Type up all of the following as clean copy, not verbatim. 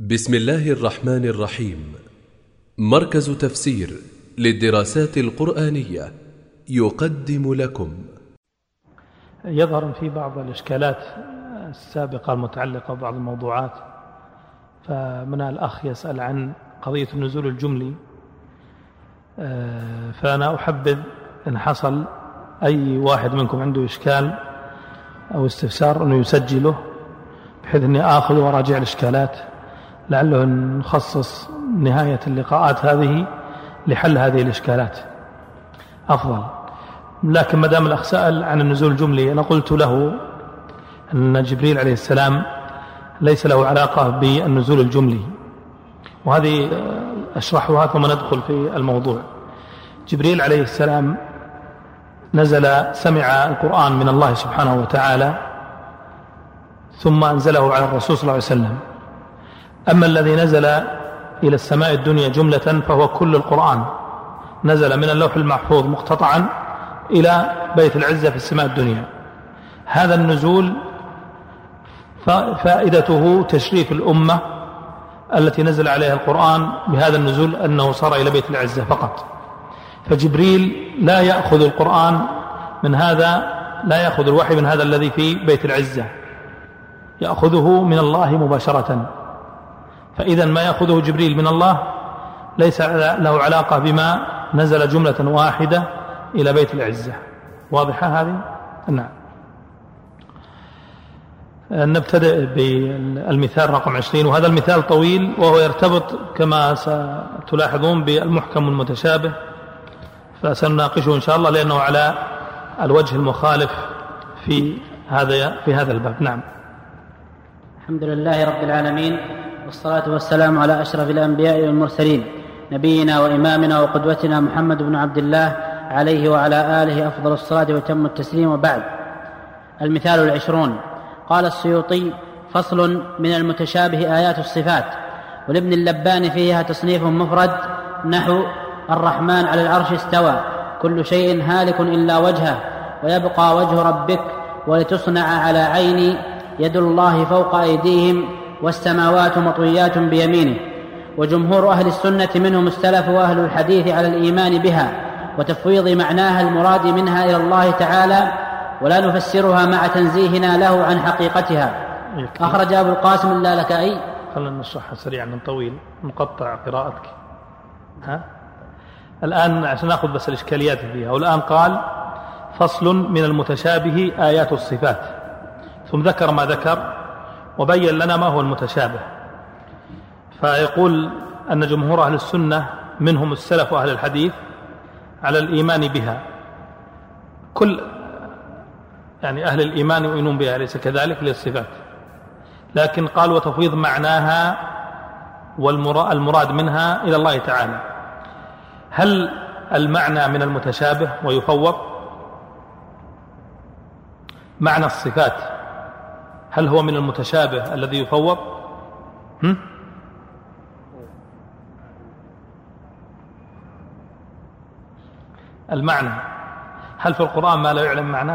بسم الله الرحمن الرحيم. مركز تفسير للدراسات القرآنية يقدم لكم. يظهر في بعض الإشكالات السابقة المتعلقة ببعض الموضوعات، فمن الأخ يسأل عن قضية النزول الجملي، فأنا أحبذ إن حصل أي واحد منكم عنده إشكال أو استفسار أنه يسجله بحيث أني آخذ وراجع الإشكالات، لعله نخصص نهاية اللقاءات هذه لحل هذه الإشكالات أفضل. لكن ما دام الأخ سأل عن النزول الجملي، أنا قلت له أن جبريل عليه السلام ليس له علاقة بالنزول الجملي، وهذه أشرحها ثم ندخل في الموضوع. جبريل عليه السلام نزل، سمع القرآن من الله سبحانه وتعالى ثم أنزله على الرسول صلى الله عليه وسلم. أما الذي نزل إلى السماء الدنيا جملة فهو كل القرآن، نزل من اللوح المحفوظ مقتطعا إلى بيت العزة في السماء الدنيا. هذا النزول فائدته تشريف الأمة التي نزل عليها القرآن بهذا النزول، أنه صار إلى بيت العزة فقط. فجبريل لا يأخذ القرآن من هذا، لا يأخذ الوحي من هذا الذي في بيت العزة، يأخذه من الله مباشرة. فإذا ما يأخذه جبريل من الله ليس له علاقة بما نزل جملة واحدة إلى بيت العزة. واضحة هذه؟ نعم. نبتدئ بالمثال رقم 20، وهذا المثال طويل وهو يرتبط كما ستلاحظون بالمحكم المتشابه، فسنناقشه إن شاء الله لأنه على الوجه المخالف في هذا الباب. نعم. الحمد لله رب العالمين، والصلاة والسلام على أشرف الأنبياء والمرسلين، نبينا وإمامنا وقدوتنا محمد بن عبد الله عليه وعلى آله أفضل الصلاة وتم التسليم. وبعد. المثال 20. قال السيوطي: فصل من المتشابه آيات الصفات. ولابن اللبان فيها تصنيف مفرد نحو: الرحمن على العرش استوى، كل شيء هالك إلا وجهه، ويبقى وجه ربك، ولتصنع على عيني يد الله فوق أيديهم، والسماوات مطويات بيمينه. وجمهور أهل السنة منهم السلف وأهل الحديث على الإيمان بها وتفويض معناها المراد منها إلى الله تعالى، ولا نفسرها مع تنزيهنا له عن حقيقتها. أخرج أبو القاسم اللالكائي. خلنا نشرحها سريعا من طويل، نقطع قراءتك. الآن عشان نأخذ بس الإشكاليات فيها. والآن قال: فصل من المتشابه آيات الصفات، ثم ذكر ما ذكر وبين لنا ما هو المتشابه. فيقول أن جمهور أهل السنة منهم السلف وأهل الحديث على الإيمان بها، يعني أهل الإيمان يؤمنون بها، ليس كذلك للصفات، لكن قال: وتفويض معناها والمراد منها إلى الله تعالى. هل المعنى من المتشابه ويفوض؟ معنى الصفات هل هو من المتشابه الذي يفوض؟ المعنى هل في القرآن ما لا يعلم معناه؟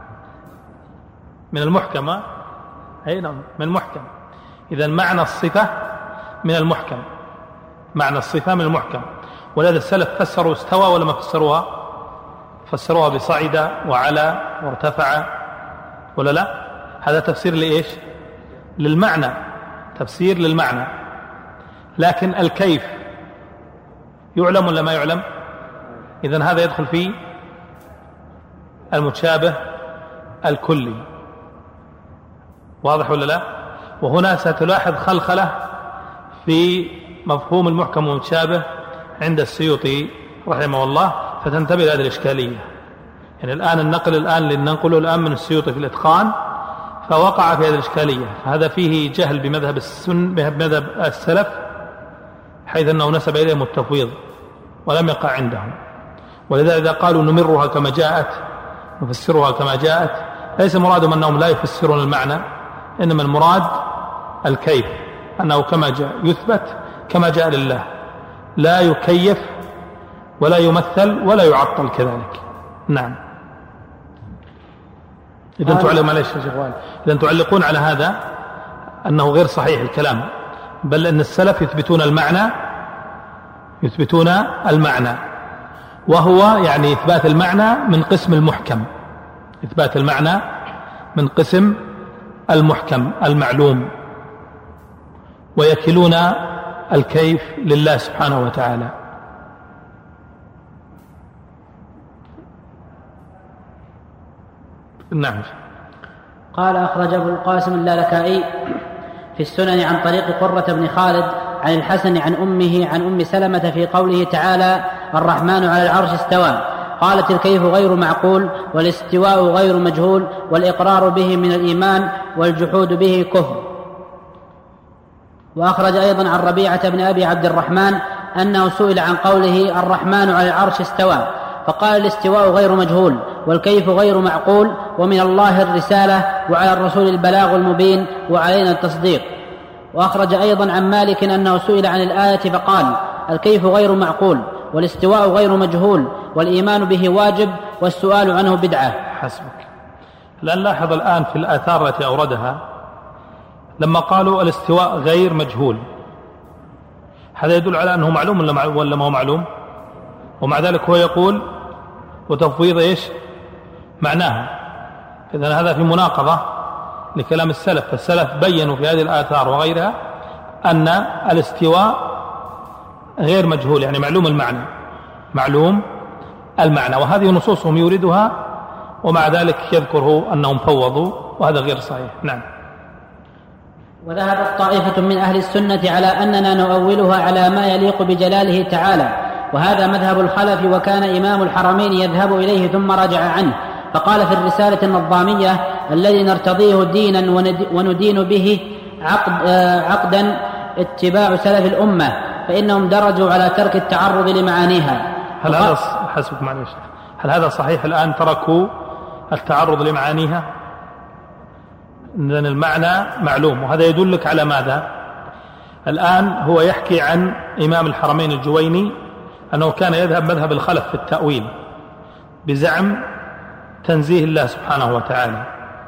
من المحكم. أي نعم، من المحكم. إذن معنى الصفة من المحكم، معنى الصفة من المحكم. ولذا السلف فسروا استوى ولا ما فسروها؟ فسروها بصعد وعلى وارتفع، ولا لا؟ هذا تفسير لإيش؟ للمعنى، تفسير للمعنى. لكن الكيف يعلم ولا ما يعلم؟ إذن هذا يدخل في المتشابه الكلي. واضح ولا لا؟ وهنا ستلاحظ خلخلة في مفهوم المحكم والمتشابه عند السيوطي رحمه الله، فتنتبه لهذه الإشكالية. يعني الآن النقل لننقله الآن من السيوطي في الإتقان، فوقع في هذه الإشكالية. هذا فيه جهل بمذهب بمذهب السلف، حيث أنه نسب إليهم التفويض ولم يقع عندهم. ولذا إذا قالوا نمرها كما جاءت، نفسرها كما جاءت، ليس مرادهم أنهم لا يفسرون المعنى، إنما المراد الكيف، أنه كما جاء يثبت كما جاء لله، لا يكيف ولا يمثل ولا يعطل كذلك. نعم. إذن تعلقون على هذا أنه غير صحيح الكلام، بل أن السلف يثبتون المعنى، وهو يعني إثبات المعنى من قسم المحكم، إثبات المعنى من قسم المحكم المعلوم، ويكلون الكيف لله سبحانه وتعالى. نعم. قال أخرج أبو القاسم اللالكائي في السنن عن طريق قرة بن خالد عن الحسن عن أمه عن أم سلمة في قوله تعالى الرحمن على العرش استوى، قالت الكيف غير معقول، والاستواء غير مجهول، والإقرار به من الإيمان، والجحود به كفر. وأخرج أيضا عن ربيعة بن أبي عبد الرحمن أنه سئل عن قوله الرحمن على العرش استوى فقال الاستواء غير مجهول، والكيف غير معقول، ومن الله الرسالة، وعلى الرسول البلاغ المبين، وعلينا التصديق. وأخرج أيضا عن مالك أنه سئل عن الآية فقال الكيف غير معقول، والاستواء غير مجهول، والإيمان به واجب، والسؤال عنه بدعة. حسبك. لأن لاحظ الآن في الآثار التي أوردها لما قالوا الاستواء غير مجهول، هذا يدل على أنه معلوم ولا ما هو معلوم؟ ومع ذلك هو يقول وتفويض إيش معناها. إذن هذا في مناقضة لكلام السلف، فالسلف بيّنوا في هذه الآثار وغيرها أن الاستواء غير مجهول، يعني معلوم المعنى، وهذه نصوصهم يوردها ومع ذلك يذكره أنهم فوضوا، وهذا غير صحيح. نعم. وذهبت طائفة من أهل السنة على أننا نؤولها على ما يليق بجلاله تعالى، وهذا مذهب الخلف، وكان إمام الحرمين يذهب إليه ثم رجع عنه، فقال في الرسالة النظامية الذي نرتضيه دينا وندين به عقدا اتباع سلف الأمة، فإنهم درجوا على ترك التعرض لمعانيها. هل هذا حسبك معلش، هل هذا صحيح الآن تركوا التعرض لمعانيها؟ لأن المعنى معلوم، وهذا يدلك على ماذا؟ الآن هو يحكي عن إمام الحرمين الجويني أنه كان يذهب مذهب الخلف في التأويل بزعم تنزيه الله سبحانه وتعالى،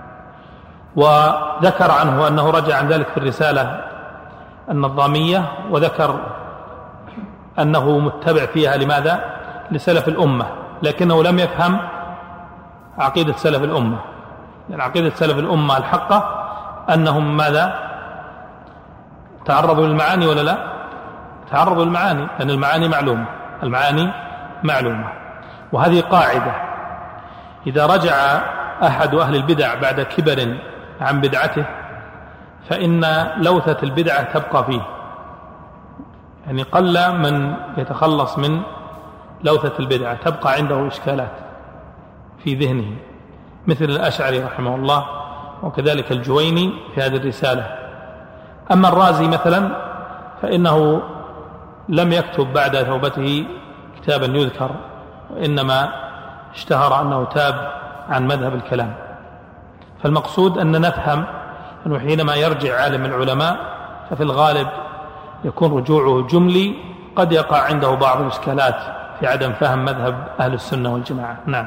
وذكر عنه أنه رجع عن ذلك في الرسالة النظامية، وذكر أنه متبع فيها لماذا؟ لسلف الأمة، لكنه لم يفهم عقيدة سلف الأمة. يعني عقيدة سلف الأمة الحقة أنهم ماذا؟ تعرضوا للمعاني ولا لا؟ تعرضوا للمعاني، لأن المعاني معلومة. وهذه قاعدة، إذا رجع أحد أهل البدع بعد كبر عن بدعته فإن لوثة البدعة تبقى فيه، يعني قل من يتخلص من لوثة البدعة، تبقى عنده إشكالات في ذهنه، مثل الأشعري رحمه الله، وكذلك الجويني في هذه الرسالة. أما الرازي مثلا فإنه لم يكتب بعد توبته كتابا يذكر، وإنما اشتهر أنه تاب عن مذهب الكلام. فالمقصود أن نفهم أنه حينما يرجع عالم العلماء ففي الغالب يكون رجوعه جملي، قد يقع عنده بعض الإشكالات في عدم فهم مذهب أهل السنة والجماعة. نعم.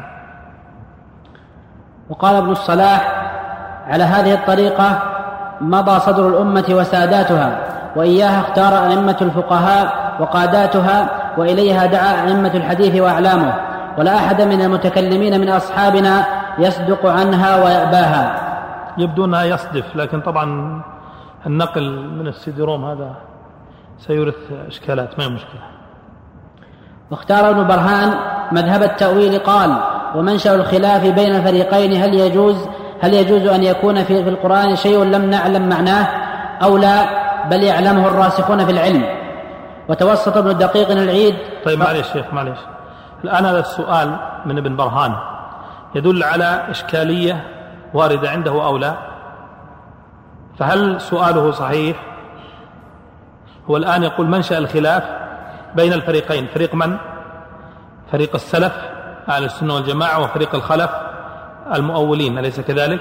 وقال ابن الصلاح على هذه الطريقة مضى صدر الأمة وساداتها، وإياها اختار أئمة الفقهاء وقاداتها، وإليها دعا أئمة الحديث وأعلامه، ولا أحد من المتكلمين من أصحابنا يصدق عنها ويأباها. يبدو أنها يصدف، لكن طبعا النقل من السيدروم هذا سيورث إشكالات، ما هي مشكلة. واختار ابن برهان مذهب التأويل، قال ومنشأ الخلاف بين الفريقين هل يجوز أن يكون في القرآن شيء لم نعلم معناه أو لا، بل يعلمه الراسخون في العلم. وتوسط ابن الدقيق العيد. طيب معلش شيخ، معلش، الآن هذا السؤال من ابن برهان يدل على إشكالية واردة عنده أو لا؟ فهل سؤاله صحيح؟ هو الآن يقول منشأ الخلاف بين الفريقين، فريق من؟ فريق السلف أهل السنة والجماعة، وفريق الخلف المؤولين، أليس كذلك؟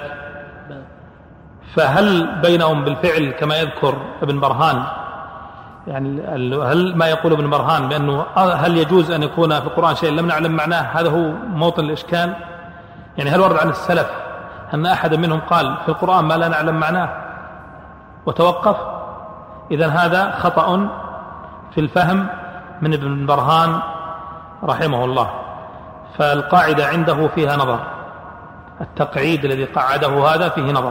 فهل بينهم بالفعل كما يذكر ابن برهان، يعني هل ما يقول ابن برهان بأنه هل يجوز أن يكون في القرآن شيء لم نعلم معناه، هذا هو موطن الإشكال؟ يعني هل ورد عن السلف أن أحد منهم قال في القرآن ما لا نعلم معناه وتوقف؟ إذن هذا خطأ في الفهم من ابن برهان رحمه الله. فالقاعدة عنده فيها نظر، التقعيد الذي قعده هذا فيه نظر.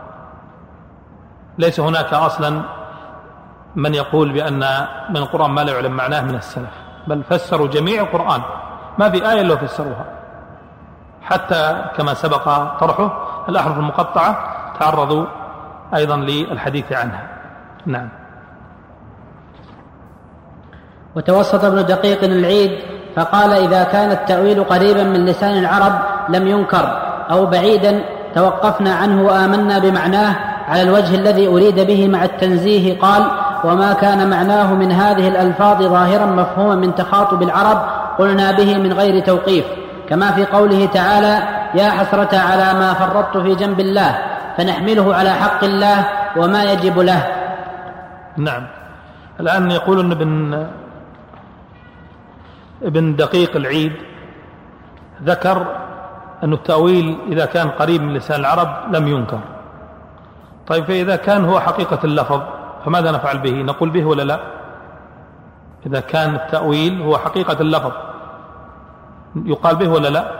ليس هناك أصلا من يقول بأن من القرآن ما لا يعلم معناه من السلف، بل فسروا جميع القرآن، ما في آية إلا فسروها، حتى كما سبق طرحه الأحرف المقطعة تعرضوا أيضا للحديث عنها. نعم. وتوسط ابن دقيق العيد فقال: إذا كان التأويل قريبا من لسان العرب لم ينكر، أو بعيدا توقفنا عنه وآمنا بمعناه على الوجه الذي أريد به مع التنزيه. قال: وما كان معناه من هذه الألفاظ ظاهرا مفهوما من تخاطب العرب قلنا به من غير توقيف، كما في قوله تعالى: يا حسرة على ما فرطت في جنب الله، فنحمله على حق الله وما يجب له. نعم. الآن يقول ابن دقيق العيد ذكر أن التأويل إذا كان قريب من لسان العرب لم ينكر. طيب، فإذا كان هو حقيقة اللفظ فماذا نفعل به؟ نقول به ولا لا؟ إذا كان التأويل هو حقيقة اللفظ يقال به ولا لا؟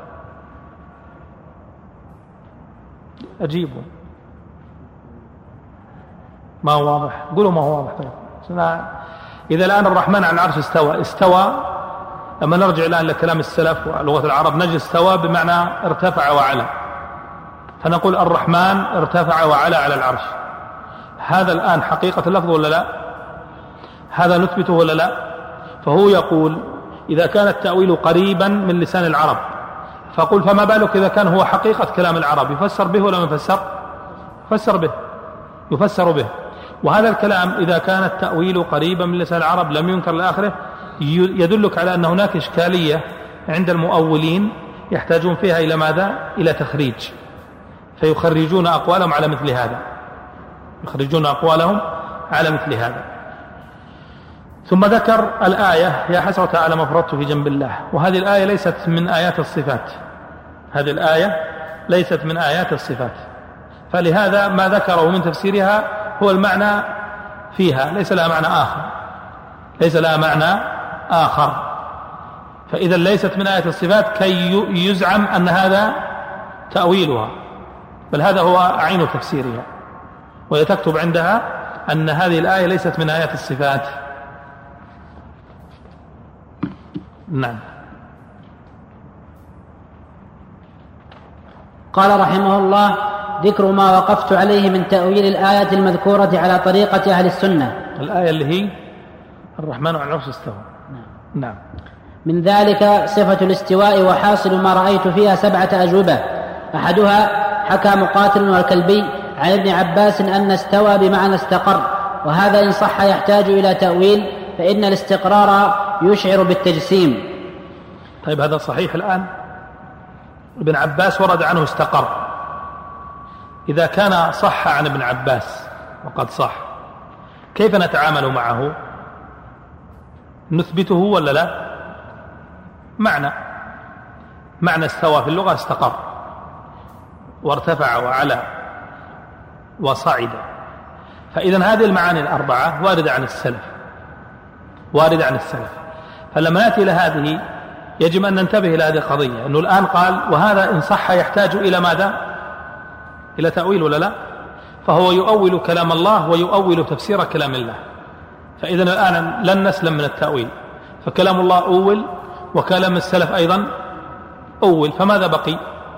أجيبوا. ما هو واضح؟ قولوا ما هو واضح. طيب، إذا الآن الرحمن على العرش استوى، لما نرجع الآن لكلام السلف ولغة العرب نجد استوى بمعنى ارتفع وعلى، فنقول الرحمن ارتفع وعلى على العرش. هذا الآن حقيقة اللفظ ولا لا؟ هذا نثبته ولا لا؟ فهو يقول إذا كان التأويل قريبا من لسان العرب، فقل فما بالك إذا كان هو حقيقة كلام العرب، يفسر به ولا يفسر؟ يفسر به، يفسر به. وهذا الكلام إذا كان التأويل قريبا من لسان العرب لم ينكر لآخره يدلك على أن هناك إشكالية عند المؤولين يحتاجون فيها إلى ماذا؟ إلى تخريج، فيخرجون أقوالهم على مثل هذا، يخرجون أقوالهم على مثل هذا. ثم ذكر الآية: يا حسرة على ما فرطت في جنب الله. وهذه الآية ليست من آيات الصفات، هذه الآية ليست من آيات الصفات، فلهذا ما ذكره من تفسيرها هو المعنى فيها، ليس لها معنى آخر، ليس لها معنى آخر. فإذا ليست من آيات الصفات كي يزعم أن هذا تأويلها، بل هذا هو عين تفسيرها، ويتكتب عندها أن هذه الآية ليست من آيات الصفات. نعم. قال رحمه الله: ذكر ما وقفت عليه من تأويل الآية المذكورة على طريقة أهل السنة. الآية اللي هي الرحمن على العرش استوى. نعم. من ذلك صفة الاستواء، وحاصل ما رأيت فيها 7 أجوبة. أحدها حكى مقاتل والكلبي عن ابن عباس أن استوى بمعنى استقر، وهذا إن صح يحتاج إلى تأويل، فإن الاستقرار يشعر بالتجسيم. طيب، هذا صحيح الآن؟ ابن عباس ورد عنه استقر. إذا كان صح عن ابن عباس وقد صح، كيف نتعامل معه؟ نثبته ولا لا؟ معنى استوى في اللغة استقر وارتفع وعلى وصعد. فإذن هذه المعاني الأربعة واردة عن السلف، واردة عن السلف. فلما نأتي إلى هذه يجب أن ننتبه إلى هذه القضية، أنه الآن قال وهذا إن صح يحتاج إلى ماذا؟ إلى تأويل ولا لا؟ فهو يؤول كلام الله ويؤول تفسير كلام الله. فإذن الآن لن نسلم من التأويل، فكلام الله أول وكلام السلف أيضا أول، فماذا بقي؟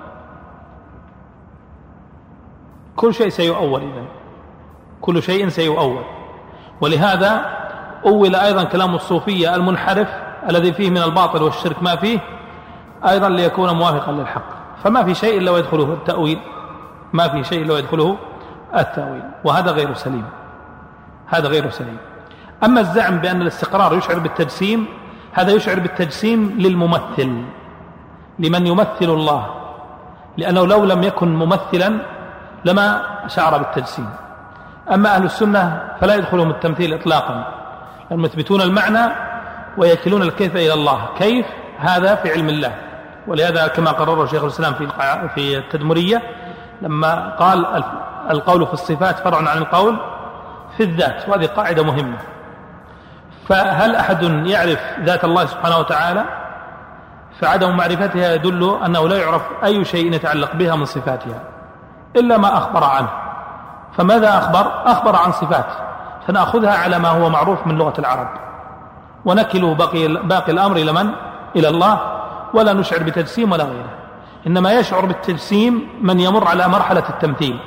كل شيء سيؤول، إذن كل شيء سيؤول. ولهذا أول أيضا كلام الصوفية المنحرف الذي فيه من الباطل والشرك ما فيه أيضا ليكون موافقا للحق. فما في شيء إلا ويدخله التأويل، ما في شيء إلا ويدخله التأويل، وهذا غير سليم، هذا غير سليم. أما الزعم بأن الاستقرار يشعر بالتجسيم، هذا يشعر بالتجسيم للممثل، لمن يمثل الله، لأنه لو لم يكن ممثلا لما شعر بالتجسيم. أما أهل السنة فلا يدخلهم التمثيل إطلاقا، لأنهم يثبتون المعنى ويكلون الكيف إلى الله. كيف؟ هذا في علم الله. ولهذا كما قرره شيخ الإسلام في التدمرية لما قال القول في الصفات فرع عن القول في الذات، وهذه قاعدة مهمة. فهل أحد يعرف ذات الله سبحانه وتعالى؟ فعدم معرفتها يدل أنه لا يعرف أي شيء يتعلق بها من صفاتها إلا ما أخبر عنه. فماذا أخبر عن صفات، فنأخذها على ما هو معروف من لغة العرب، ونكله باقي الأمر إلى من؟ إلى الله، ولا نشعر بتجسيم ولا غيره. إنما يشعر بالتجسيم من يمر على مرحلة التمثيل.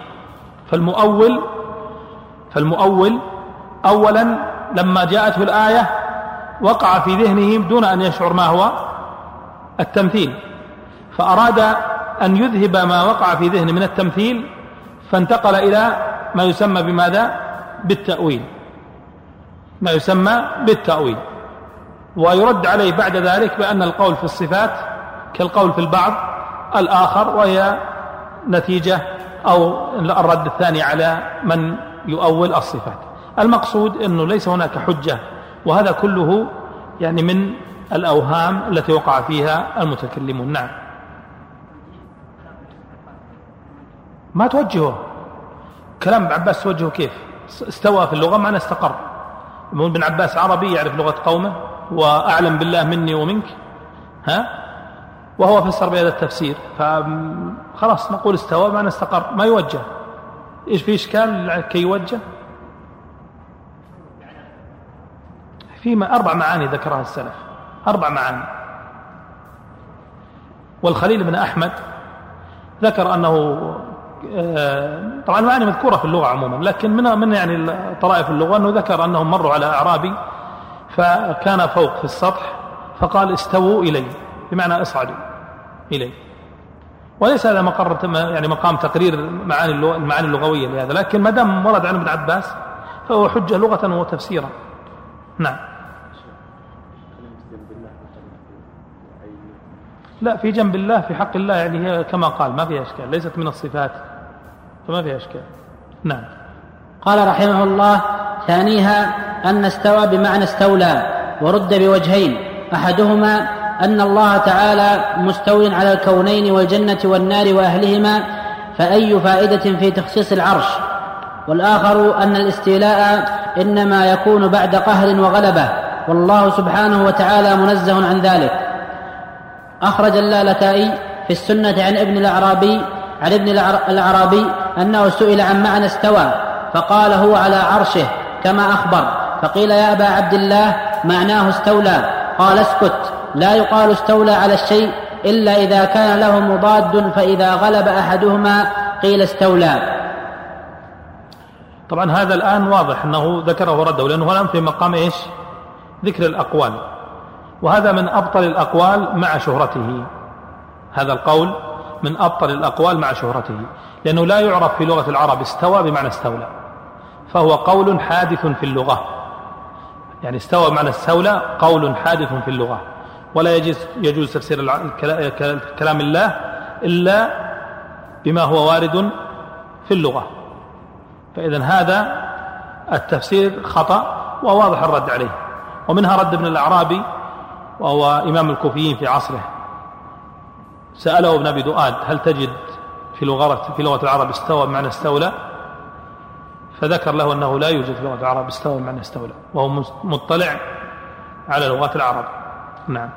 فالمؤول أولا لما جاءته الآية وقع في ذهنه دون أن يشعر ما هو التمثيل، فأراد أن يذهب ما وقع في ذهنه من التمثيل، فانتقل إلى ما يسمى بماذا؟ بالتأويل. ويرد عليه بعد ذلك بأن القول في الصفات كالقول في البعض الآخر، وهي نتيجة أو الرد الثاني على من يؤول الصفات. المقصود أنه ليس هناك حجة، وهذا كله يعني من الأوهام التي وقع فيها المتكلمون. نعم. ما توجهه كلام ابن عباس، توجهه كيف؟ استوى في اللغة معنى استقر. ابن عباس عربي يعرف لغة قومه وأعلم بالله مني ومنك، وهو فسر بهذا التفسير، فخلاص نقول استوى معنى استقر، ما يوجه. إيش في إشكال كي يوجه؟ فيما 4 معاني ذكرها السلف، 4 معاني. والخليل بن أحمد ذكر أنه طبعا المعاني مذكورة في اللغة عموما، لكن من يعني طرائف اللغة أنه ذكر أنهم مروا على أعرابي فكان فوق في السطح فقال استووا إلي، بمعنى اصعدوا إلي. وليس هذا مقام تقرير المعاني اللغوية لهذا، لكن ما دام ورد عن ابن عباس فهو حجة لغة وتفسيرا. نعم. لا، في جنب الله في حق الله يعني هي كما قال ما فيها إشكال، ليست من الصفات فما فيها إشكال. نعم. قال رحمه الله: ثانيها أن استوى بمعنى استولى، ورد بوجهين: أحدهما أن الله تعالى مستو على الكونين والجنة والنار وأهلهما، فأي فائدة في تخصيص العرش؟ والآخر أن الاستيلاء إنما يكون بعد قهر وغلبة، والله سبحانه وتعالى منزه عن ذلك. أخرج اللالكائي في السنة عن ابن الأعرابي أنه سئل عن معنى استوى فقال: هو على عرشه كما أخبر. فقيل: يا أبا عبد الله معناه استولى. قال: اسكت، لا يقال استولى على الشيء إلا إذا كان له مضاد، فإذا غلب أحدهما قيل استولى. طبعا هذا الآن واضح أنه ذكره ورده، لأنه الآن في مقام إيش؟ ذكر الأقوال، وهذا من أبطل الأقوال مع شهرته. هذا القول من أبطل الأقوال مع شهرته، لأنه لا يعرف في لغة العرب استوى بمعنى استولى، فهو قول حادث في اللغة. يعني استوى بمعنى استولى قول حادث في اللغة، ولا يجوز تفسير كلام الله إلا بما هو وارد في اللغة. فإذن هذا التفسير خطأ وواضح الرد عليه. ومنها رد ابن الأعرابي، وهو إمام الكوفيين في عصره، سأله ابن أبي دؤاد: هل تجد في لغة العرب استوى بمعنى استولى؟ فذكر له أنه لا يوجد في لغة العرب استوى بمعنى استولى، وهو مطلع على لغات العرب. نعم.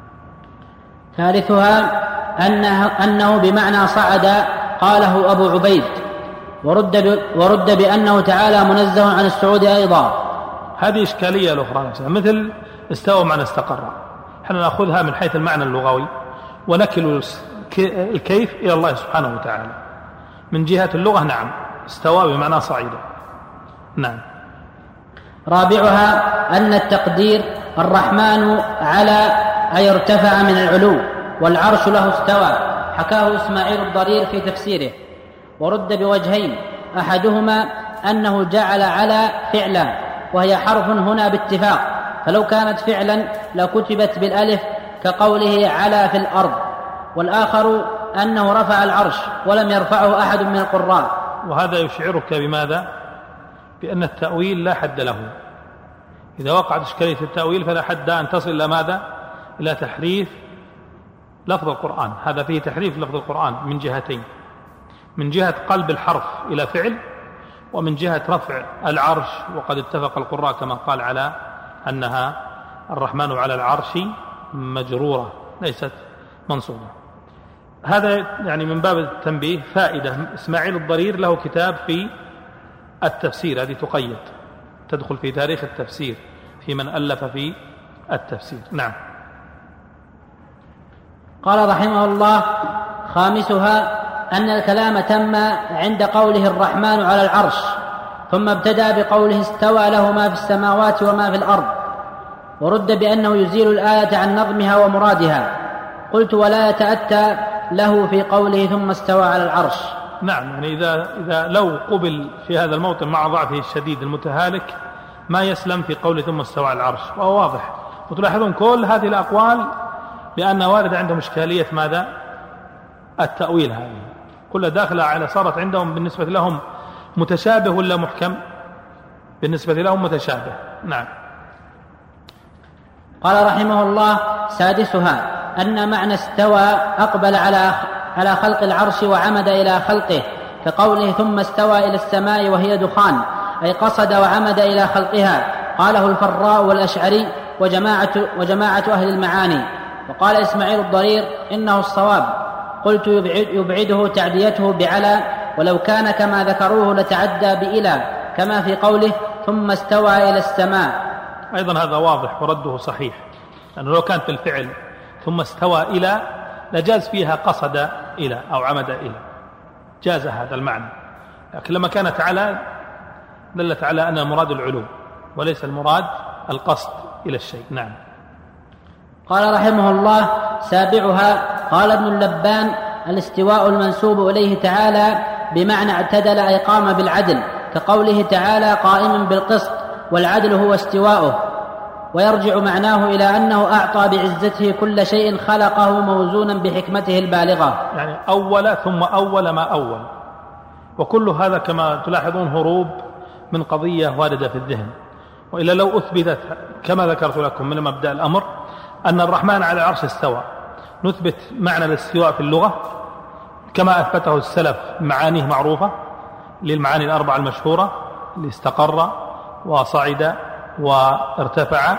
ثالثها أنه بمعنى صعد، قاله أبو عبيد، ورد بأنه تعالى منزه عن الصعود أيضا. هذه إشكالية الأخرى نفسها، مثل استوى معنى استقر، نحن نأخذها من حيث المعنى اللغوي ونكل الكيف إلى الله سبحانه وتعالى. من جهة اللغة نعم استوى بمعنى صعيد. نعم. رابعها أن التقدير الرحمن على أي ارتفع من العلو، والعرش له استوى، حكاه إسماعيل الضرير في تفسيره. ورد بوجهين: أحدهما أنه جعل على فعلا، وهي حرف هنا باتفاق، فلو كانت فعلا لكتبت بالألف كقوله على في الأرض. والآخر أنه رفع العرش ولم يرفعه أحد من القراء. وهذا يشعرك بماذا؟ بأن التأويل لا حد له. إذا وقعت إشكالية التأويل فلا حد أن تصل إلى ماذا؟ إلى تحريف لفظ القرآن. هذا فيه تحريف لفظ القرآن من جهتين: من جهة قلب الحرف إلى فعل، ومن جهة رفع العرش، وقد اتفق القراء كما قال على أنها الرحمن على العرش مجرورة ليست منصوبة. هذا يعني من باب التنبيه فائدة. إسماعيل الضرير له كتاب في التفسير، هذه تقيد تدخل في تاريخ التفسير في من ألف في التفسير. نعم. قال رحمه الله: خامسها أن الكلام تم عند قوله الرحمن على العرش، ثم ابتدأ بقوله استوى له ما في السماوات وما في الأرض، ورد بأنه يزيل الآية عن نظمها ومرادها. قلت: ولا يتأتى له في قوله ثم استوى على العرش. نعم، يعني إذا لو قبل في هذا الموطن مع ضعفه الشديد المتهالك ما يسلم في قوله ثم استوى على العرش، وهو واضح. وتلاحظون كل هذه الأقوال لأن وارد عندهم إشكالية ماذا؟ التأويل. هذه كلها داخلة على صارت عندهم بالنسبة لهم متشابه ولا محكم؟ بالنسبة لهم متشابه. نعم. قال رحمه الله: سادسها أن معنى استوى أقبل على خلق العرش وعمد إلى خلقه، كقوله ثم استوى إلى السماء وهي دخان، أي قصد وعمد إلى خلقها. قاله الفراء والأشعري وجماعة أهل المعاني. وقال إسماعيل الضرير: إنه الصواب. قلت: يبعده تعديته بعلى، ولو كان كما ذكروه لتعدى بإلى، كما في قوله ثم استوى إلى السماء. أيضا هذا واضح ورده صحيح، لأنه لو كانت الفعل ثم استوى إلى لجاز فيها قصد إلى أو عمد إلى، جاز هذا المعنى. لكن لما كانت على دلت على أن المراد العلو وليس المراد القصد إلى الشيء. نعم. قال رحمه الله: سابعها قال ابن اللبان: الاستواء المنسوب إليه تعالى بمعنى اعتدل أي قام بالعدل، كقوله تعالى قائم بالقسط، والعدل هو استواؤه. ويرجع معناه إلى أنه أعطى بعزته كل شيء خلقه موزونا بحكمته البالغة، يعني أول ثم أول ما أول. وكل هذا كما تلاحظون هروب من قضية واردة في الذهن، وإلا لو أثبتت كما ذكرت لكم من مبدأ الأمر أن الرحمن على العرش استوى، نثبت معنى الاستواء في اللغة كما أثبته السلف، معانيه معروفة للمعاني الأربعة المشهورة: اللي استقر وصعد وارتفع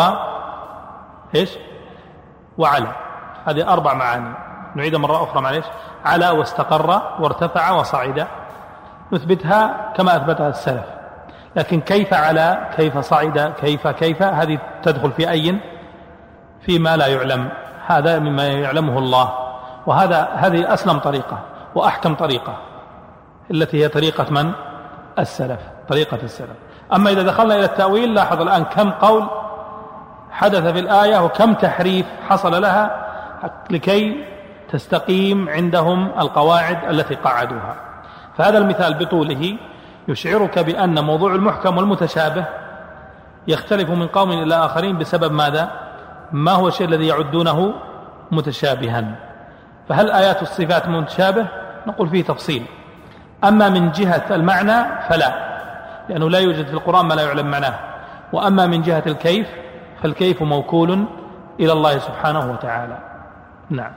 وعلى. هذه 4 معاني. نعيد مرة أخرى معليش: على واستقر وارتفع وصعد، نثبتها كما أثبتها السلف. لكن كيف على، كيف صعد، كيف هذه تدخل في أي؟ فيما لا يعلم، هذا مما يعلمه الله. هذه أسلم طريقة وأحكم طريقة، التي هي طريقة من؟ السلف، طريقة السلف. أما إذا دخلنا إلى التأويل لاحظ الآن كم قول حدث في الآية وكم تحريف حصل لها لكي تستقيم عندهم القواعد التي قعدوها. فهذا المثال بطوله يشعرك بأن موضوع المحكم والمتشابه يختلف من قوم إلى آخرين بسبب ماذا؟ ما هو الشيء الذي يعدونه متشابها. فهل آيات الصفات متشابه؟ نقول فيه تفصيل. أما من جهة المعنى فلا، لأنه لا يوجد في القرآن ما لا يعلم معناه. وأما من جهة الكيف فالكيف موكول إلى الله سبحانه وتعالى. نعم.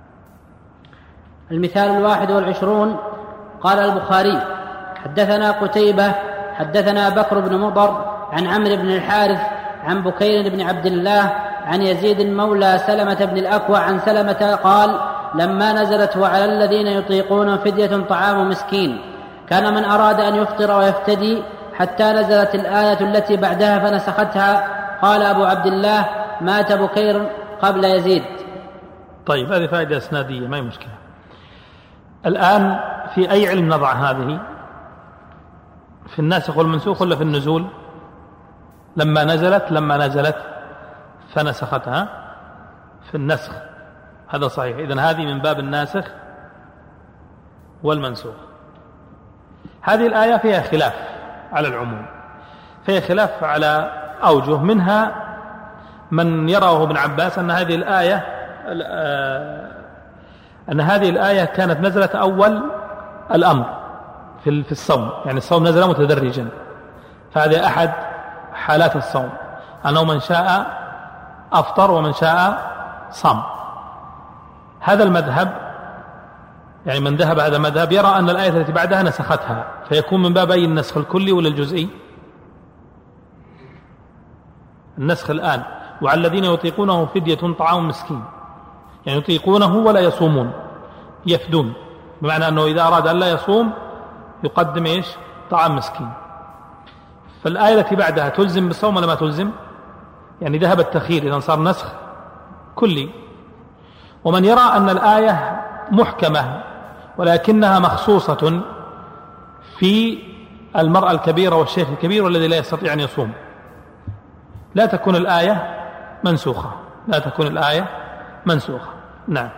المثال 21. قال البخاري: حدثنا قتيبة حدثنا بكر بن مضر عن عمرو بن الحارث عن بكير بن عبد الله عن يزيد مولى سلمة بن الأكوع عن سلمة قال: لما نزلت وعلى الذين يطيقون فدية طعام مسكين، كان من أراد أن يفطر ويفتدي حتى نزلت الآية التي بعدها فنسختها. قال أبو عبد الله: مات بكير قبل يزيد. طيب، هذه فائدة إسنادية ما هي مشكلة. الآن في أي علم نضع هذه؟ في الناسخ والمنسوخ ولا في النزول؟ لما نزلت فنسختها في النسخ، هذا صحيح. إذن هذه من باب الناسخ والمنسوخ. هذه الآية فيها خلاف على العموم، فيها خلاف على أوجه، منها من يراه ابن عباس أن هذه الآية كانت نزلت أول الأمر في الصوم، يعني الصوم نزل متدرجا، فهذا أحد حالات الصوم، أنه من شاء أفطر ومن شاء صام. هذا المذهب يعني من ذهب هذا مذهب يرى أن الآية التي بعدها نسختها، فيكون من باب أي النسخ الكلي ولا الجزئي؟ النسخ الآن. وعلى الذين يطيقونه فدية طعام مسكين، يعني يطيقونه ولا يصومون، يفدون، بمعنى أنه إذا أراد أن لا يصوم يقدم إيش؟ طعام مسكين. فالآية التي بعدها تلزم بالصوم ولا ما تلزم؟ يعني ذهب التخيير إذا صار نسخ كلي. ومن يرى أن الآية محكمة ولكنها مخصوصة في المرأة الكبيرة والشيخ الكبير والذي لا يستطيع أن يصوم، لا تكون الآية منسوخة، لا تكون الآية منسوخة. نعم.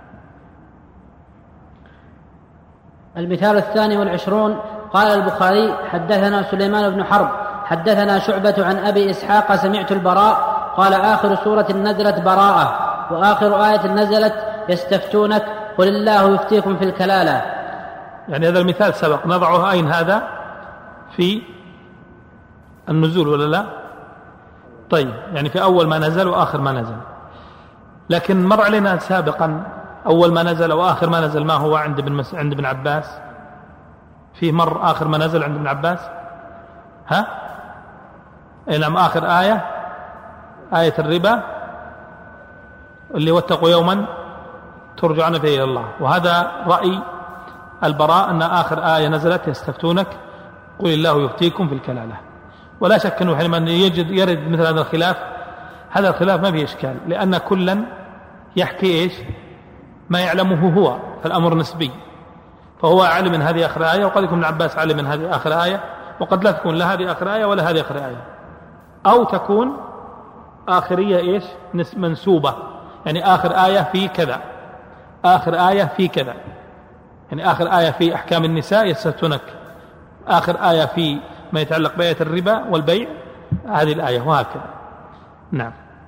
المثال 22 قال البخاري: حدثنا سليمان بن حرب حدثنا شعبة عن أبي إسحاق سمعت البراء قال: آخر سورة نزلت براءة، وآخر آية نزلت يستفتونك قل الله يفتيكم في الكلالة. يعني هذا المثال سبق نضعه أين هذا؟ في النزول ولا لا؟ طيب، يعني في أول ما نزل وآخر ما نزل. لكن مر علينا سابقا أول ما نزل وآخر ما نزل ما هو عند ابن عباس؟ فيه مر آخر ما نزل عند ابن عباس؟ ها؟ نعم، آخر آية آية الربا اللي واتقوا يوما ترجعون فيه إلى الله. وهذا رأي البراء أن آخر آية نزلت يستفتونك قل الله يفتيكم في الكلالة. ولا شك أنه حينما يرد مثل هذا الخلاف، هذا الخلاف ما فيه إشكال، لأن كلا يحكي إيش؟ ما يعلمه هو، فالأمر نسبي، فهو عالم من هذه آخر آية، وقد يكون ابن عباس عالم من هذه آخر آية، وقد لا تكون لا هذه آخر آية ولا هذه آخر آية، أو تكون آخرية إيش؟ منسوبة، يعني آخر آية في كذا، آخر آية في كذا، يعني آخر آية في أحكام النساء يستفتونك، آخر آية في ما يتعلق بآية الربا والبيع هذه الآية، وهكذا. نعم.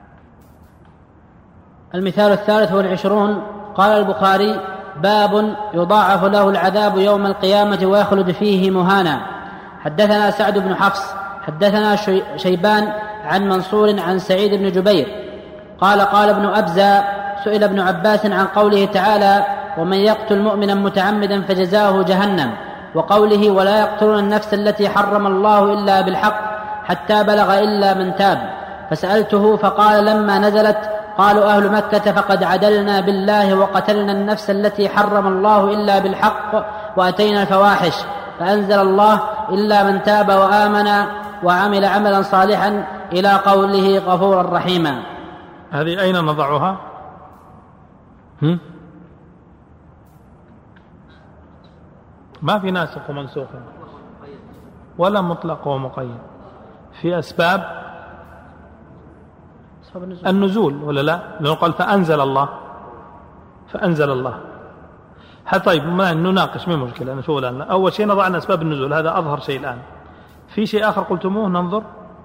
المثال 23 قال البخاري: باب يضاعف له العذاب يوم القيامة ويخلد فيه مهانا. حدثنا سعد بن حفص حدثنا شيبان عن منصور عن سعيد بن جبير قال: قال ابن أبزة: سئل ابن عباس عن قوله تعالى: ومن يقتل مؤمنا متعمدا فجزاؤه جهنم، وقوله: ولا يقتلون النفس التي حرم الله إلا بالحق حتى بلغ إلا من تاب. فسألته فقال: لما نزلت قالوا أهل مكة فقد عدلنا بالله وقتلنا النفس التي حرم الله إلا بالحق وأتينا الفواحش، فأنزل الله: إلا من تاب وآمن وعمل عملا صالحا إلى قوله: غفورا رحيما. هذه أين نضعها؟ ما في ناسخ ومنسوخ ولا مطلق ومقيد، في أسباب النزول ولا لا؟ لأنه قال فأنزل الله، فأنزل الله. طيب، ما نناقش، ما مشكلة، نشوف الآن. أول شيء نضعنا أسباب النزول، هذا أظهر شيء الآن. في شيء آخر قلتموه ننظر.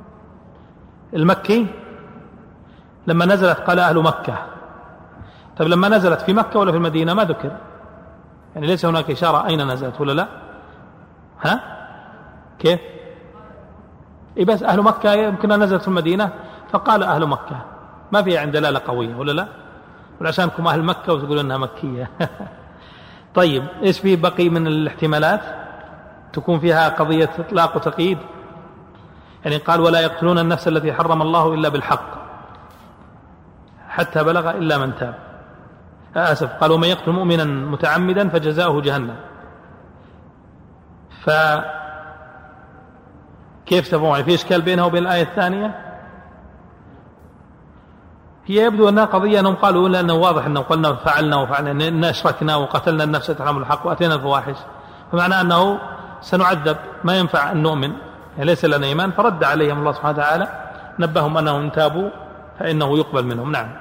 المكي لما نزلت قال أهل مكة. طيب، لما نزلت في مكة ولا في المدينة؟ ما ذكر، يعني ليس هناك إشارة أين نزلت ولا لا؟ ها؟ كيف؟ بس أهل مكة يمكن نزلت في المدينة فقال أهل مكة، ما فيها عند دلالة قوية ولا لا؟ ولعشانكم أهل مكة وتقولون أنها مكية. طيب، إيش فيه بقي من الاحتمالات تكون فيها قضية إطلاق وتقييد؟ يعني قال: ولا يقتلون النفس التي حرم الله إلا بالحق حتى بلغ إلا من تاب. آسف، قال: ومن يقتل مؤمنا متعمدا فجزاؤه جهنم. كيف تفهمون؟ في إشكال بينها وبين الآية الثانية؟ هي يبدو أنها قضية أنهم قالوا لأنه واضح أنه قلنا فعلنا إن أشركنا وقتلنا النفس التي حرم الحق وأتينا الفواحش، فمعنى أنه سنعذب، ما ينفع أن نؤمن، يعني ليس لنا إيمان. فرد عليهم الله سبحانه وتعالى، نبههم أنهم تابوا فإنه يقبل منهم. نعم.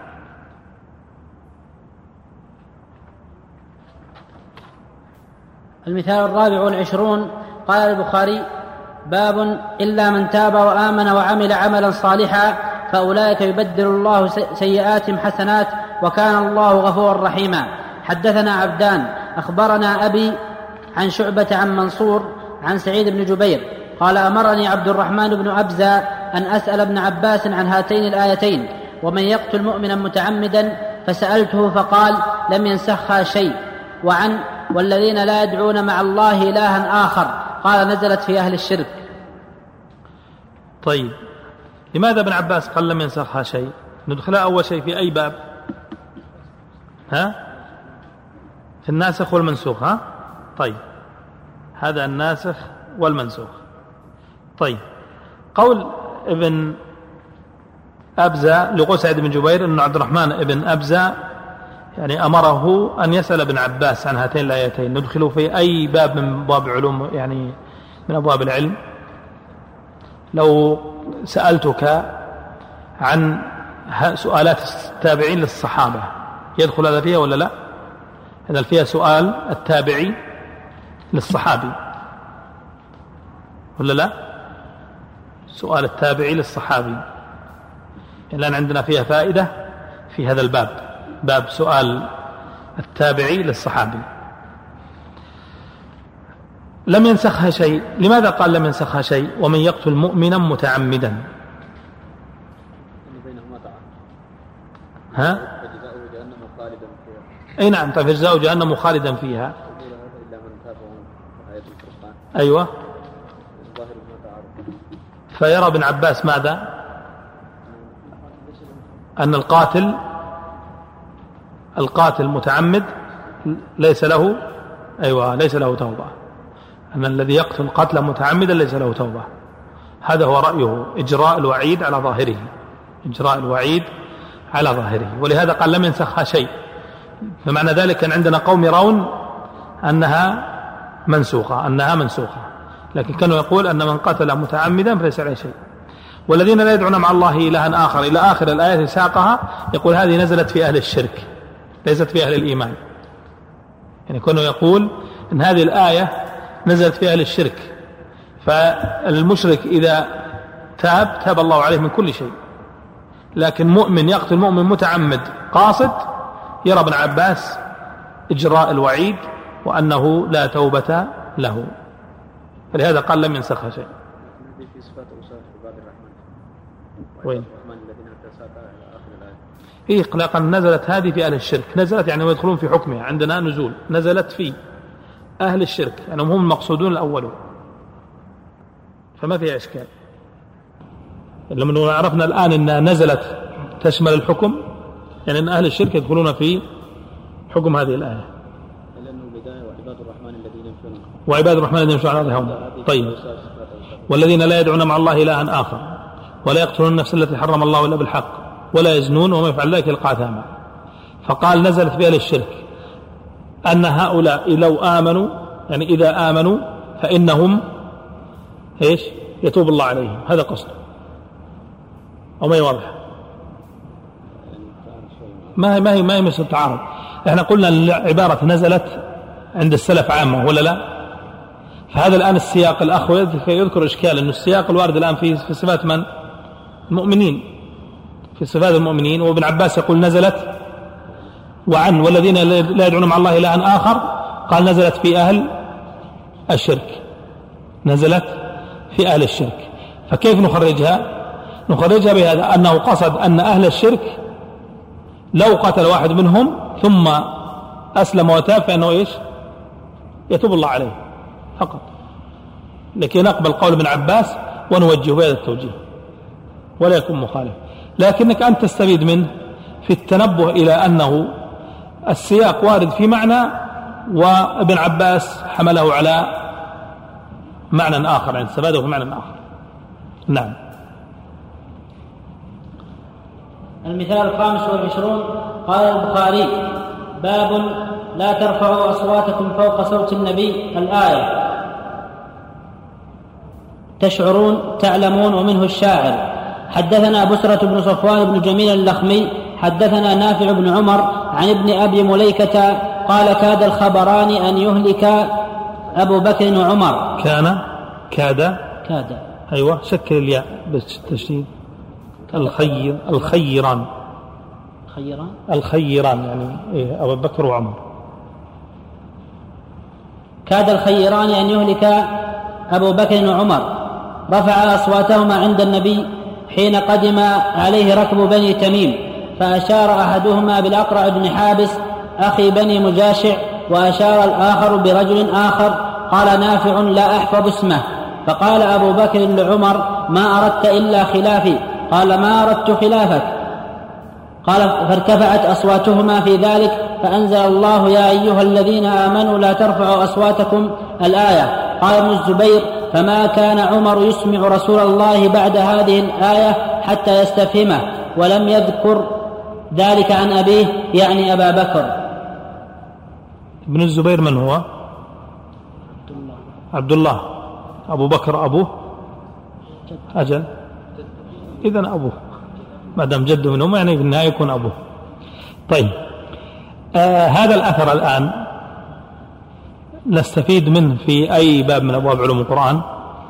المثال 24 قال البخاري: باب إلا من تاب وآمن وعمل عملا صالحا فأولئك يبدل الله سيئاتهم حسنات وكان الله غفورا رحيما. حدثنا عبدان أخبرنا أبي عن شعبة عن منصور عن سعيد بن جبير قال: أمرني عبد الرحمن بن أبزة أن أسأل ابن عباس عن هاتين الآيتين: ومن يقتل مؤمنا متعمدا، فسألته فقال: لم ينسخها شيء. وعن والذين لا يدعون مع الله إلها آخر، قال نزلت في أهل الشرك. طيب، لماذا ابن عباس قال لم ينسخها شيء؟ ندخلها أول شيء في أي باب؟ في الناسخ والمنسوخ. طيب، هذا الناسخ والمنسوخ. طيب، قول ابن أبزة لقول سعيد بن جبير أن عبد الرحمن ابن أبزة يعني أمره أن يسأل ابن عباس عن هاتين الآيتين، ندخل في أي باب من باب علوم يعني من أبواب العلم. لو سألتك عن سؤالات التابعين للصحابة يدخل هذا فيها ولا لا؟ هذا فيها سؤال التابعي للصحابي ولا لا؟ سؤال التابعي للصحابي الآن عندنا فيها فائدة في هذا الباب، باب سؤال التابعي للصحابي. لم ينسخها شيء. لماذا قال لم ينسخها شيء؟ ومن يقتل مؤمنا متعمدا أي نعم، فجزاؤه جهنم خالدا فيها. أيوة، فيرى ابن عباس ماذا؟ أن القاتل متعمد ليس له ليس له توبة، أن الذي يقتل قتلا متعمدا ليس له توبة. هذا هو رأيه، إجراء الوعيد على ظاهره، إجراء الوعيد على ظاهره. ولهذا قال لم ينسخها شيء. فمعنى ذلك كان عندنا قوم يرون أنها منسوخة، لكن كانوا يقول أن من قتل متعمدا فليس عليه شيء. والذين لا يدعون مع الله إلها آخر إلى آخر الآية ساقها، يقول هذه نزلت في أهل الشرك ليست في أهل الإيمان. يعني كانوا يقول أن هذه الآية نزلت في أهل الشرك، فالمشرك إذا تاب الله عليه من كل شيء، لكن مؤمن يقتل مؤمن متعمد قاصد يرى ابن عباس إجراء الوعيد وأنه لا توبة له، فلهذا قال لم ينسخها شيء. وين؟ لقد نزلت هذه في أهل الشرك. نزلت يعني ويدخلون في حكمها، عندنا نزول، نزلت في أهل الشرك يعني هم المقصودون الأولون، فما فيها إشكال. لما عرفنا الآن أنها نزلت تشمل الحكم، يعني أن أهل الشرك يدخلون في حكم هذه الآية. وعباد الرحمن الذين يمشون على الأرض هونا. طيب، والذين لا يدعون مع الله إلها آخر ولا يقتلون النفس التي حرم الله إلا بالحق ولا يزنون وما يفعل ذلك يلقى أثاما. فقال نزلت في أهل الشرك أن هؤلاء لو آمنوا، يعني إذا آمنوا فإنهم يتوب الله عليهم. هذا قصده أو ما يواضح؟ ما هي مثل التعارض. احنا قلنا العبارة نزلت عند السلف عامة ولا لا؟ فهذا الآن السياق الأخ يذكر إشكال أن السياق الوارد الآن في صفات من؟ المؤمنين، في صفات المؤمنين. وابن عباس يقول نزلت وعن والذين لا يدعون مع الله إلها آخر، قال نزلت في أهل الشرك، نزلت في أهل الشرك. فكيف نخرجها بهذا أنه قصد أن أهل الشرك لو قتل واحد منهم ثم أسلم وتاب فإنه يتوب الله عليه فقط. لكي نقبل قول ابن عباس ونوجه بهذا التوجيه ولا يكون مخالف، لكنك أنت تستفيد منه في التنبه إلى أنه السياق وارد في معنى وابن عباس حمله على معنى آخر، يعني استفاده في معنى آخر. نعم. المثال 25 قال البخاري: باب لا ترفعوا أصواتكم فوق صوت النبي، الآية. تشعرون تعلمون. ومنه الشاعر. حدثنا بسرة بن صفوان بن جميل اللخمي حدثنا نافع بن عمر عن ابن أبي مليكة قال: كاد الخبران أن يهلك أبو بكر وعمر. كاد أيوة، شكل الياء بالتشديد. الخيران يعني أبو بكر وعمر. كاد الخيران أن يهلك أبو بكر وعمر، رفع أصواتهما عند النبي حين قدم عليه ركب بني تميم، فأشار أحدهما بالأقرع بن حابس أخي بني مجاشع وأشار الآخر برجل آخر. قال نافع: لا أحفظ اسمه. فقال أبو بكر لعمر: ما أردت إلا خلافي؟ قال: ما أردت خلافك. قال: فارتفعت أصواتهما في ذلك، فأنزل الله: يا أيها الذين آمنوا لا ترفعوا أصواتكم الآية. قال ابن الزبير: فما كان عمر يسمع رسول الله بعد هذه الآية حتى يستفهمه، ولم يذكر ذلك عن أبيه، يعني أبا بكر. ابن الزبير من هو؟ عبد الله. أبو بكر أبوه؟ أجل، إذن أبوه، ما دام جده منهم يعني في النهاية يكون أبوه. طيب، هذا الأثر الآن نستفيد منه في أي باب من أبواب علوم القرآن؟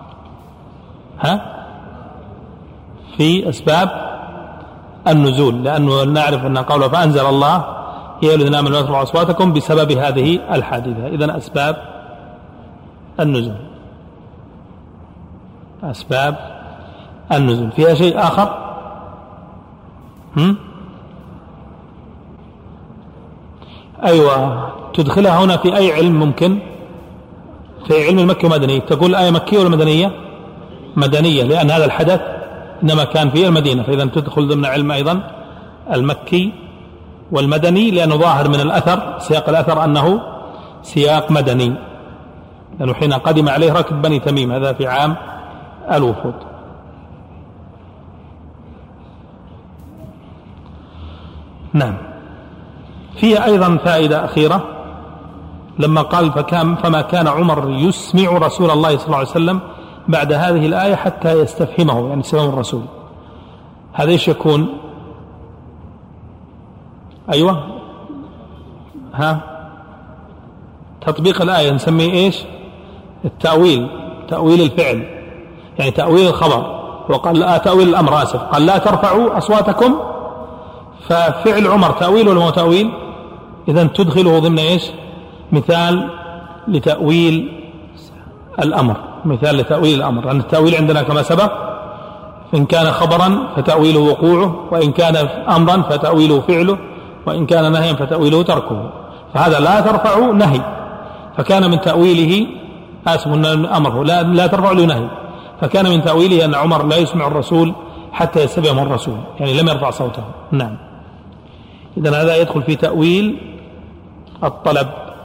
في أسباب النزول، لأنه نعرف أن قوله فأنزل الله يا الذين آمنوا لا ترفعوا أصواتكم بسبب هذه الحادثة. إذن أسباب النزول، أسباب النزول فيها شيء آخر؟ أيوة، تدخلها هنا في أي علم ممكن؟ في علم المكي ومدني. تقول آية مكية ولا مدنية؟ مدنية، لأن هذا الحدث إنما كان في المدينة، فإذا تدخل ضمن علم أيضا المكي والمدني، لأنه ظاهر من الأثر، سياق الأثر أنه سياق مدني، لأنه حين قدم عليه ركب بني تميم، هذا في عام الوفود. نعم. فيها أيضا فائدة أخيرة، لما قال فما كان عمر يسمع رسول الله صلى الله عليه وسلم بعد هذه الآية حتى يستفهمه، يعني سمع الرسول. هذا إيش يكون؟ أيوة، تطبيق الآية نسميه إيش؟ التأويل، تأويل الفعل، يعني تأويل الخبر. وقال تأويل الأمر، آسف، قال لا ترفعوا أصواتكم، ففعل عمر تأويل ولا مو تأويل؟ إذن تدخله ضمن إيش؟ مثال لتأويل الأمر، مثال لتأويل الأمر، لأن التأويل عندنا كما سبق إن كان خبرا فتأويله وقوعه، وإن كان أمرا فتأويله فعله، وإن كان نهيا فتأويله تركه. فهذا لا ترفعوا نهي، فكان من تأويله أمره لا ترفعوا لنهي، فكان من تأويله أن عمر لا يسمع الرسول حتى يستفهم الرسول، يعني لم يرفع صوته. نعم. إذن هذا يدخل في تأويل الطلب.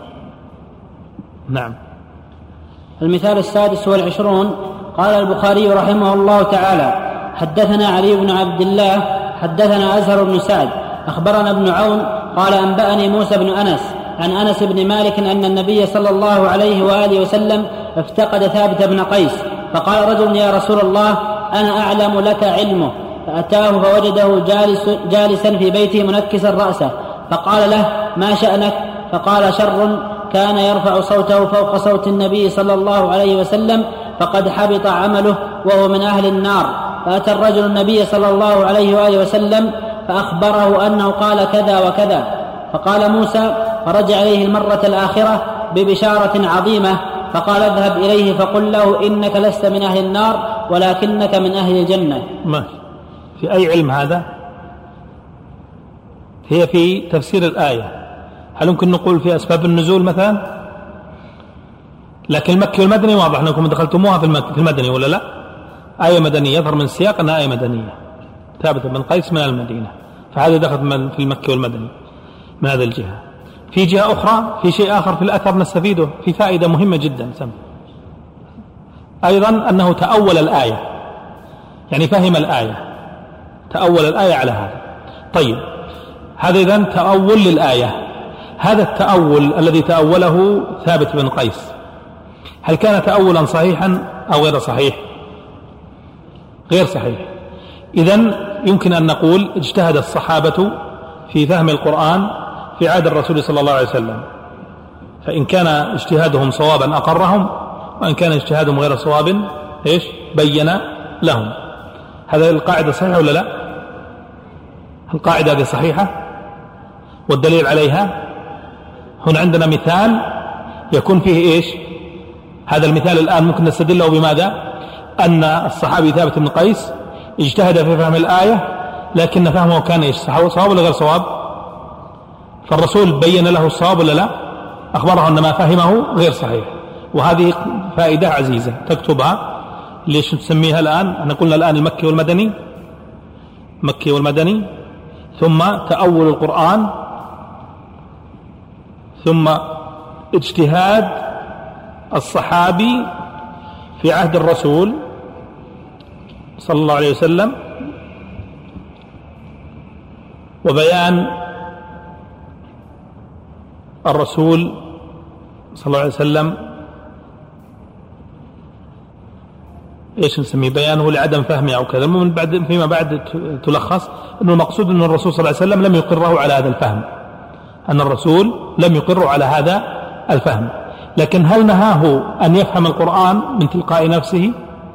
نعم. المثال 26. قال البخاري رحمه الله تعالى: حدثنا علي بن عبد الله حدثنا أزهر بن سعد أخبرنا ابن عون قال أنبأني موسى بن أنس عن أنس بن مالك أن النبي صلى الله عليه وآله وسلم افتقد ثابت بن قيس، فقال رجل: يا رسول الله، أنا أعلم لك علمه. فأتاه فوجده جالسا في بيته منكسا رأسه، فقال له: ما شأنك؟ فقال: شر كان يرفع صوته فوق صوت النبي صلى الله عليه وسلم، فقد حبط عمله وهو من أهل النار. فأتى الرجل النبي صلى الله عليه وآله وسلم فأخبره أنه قال كذا وكذا، فقال موسى: فرجع إليه المرة الآخرة ببشارة عظيمة، فقال: اذهب إليه فقل له إنك لست من أهل النار ولكنك من أهل الجنة. في أي علم هذا؟ هي في تفسير الآية. هل يمكن نقول في أسباب النزول مثلا؟ لكن المكي والمدني واضح أنكم دخلتموها في المدني ولا لا؟ آية مدنية، يظهر من السياق أنها آية مدنية، ثابت بن قيس من المدينة، فهذا دخل في المكي والمدني من هذه الجهة. في جهة أخرى، في شيء آخر في الأثر نستفيده، في فائدة مهمة جدا أيضا، أنه تأول الآية، يعني فهم الآية، تأول الآية على هذا. طيب، هذا إذن تأول للآية. هذا التأول الذي تأوله ثابت بن قيس، هل كان تأولا صحيحا أو غير صحيح؟ غير صحيح. إذن يمكن أن نقول اجتهد الصحابة في فهم القرآن في عهد الرسول صلى الله عليه وسلم، فإن كان اجتهادهم صوابا أقرهم، وإن كان اجتهادهم غير صواب بين لهم. هذا القاعدة صحيحة ولا لا؟ القاعدة هذه صحيحة، والدليل عليها هنا عندنا مثال يكون فيه هذا المثال الآن ممكن نستدله بماذا؟ أن الصحابي ثابت بن قيس اجتهد في فهم الآية، لكن فهمه كان صواب ولا غير صواب؟ فالرسول بين له الصواب ولا لا؟ أخبره أن ما فهمه غير صحيح. وهذه فائدة عزيزة تكتبها. ليش تسميها الآن؟ احنا قلنا الآن المكي والمدني، مكي والمدني، ثم تأول القرآن، ثم اجتهاد الصحابي في عهد الرسول صلى الله عليه وسلم، وبيان الرسول صلى الله عليه وسلم ايش نسميه، بيانه لعدم فهمه او كذا. من بعد فيما بعد تلخص انه المقصود ان الرسول صلى الله عليه وسلم لم يقره على هذا الفهم، ان الرسول لم يقره على هذا الفهم. لكن هل نهاه ان يفهم القرآن من تلقاء نفسه؟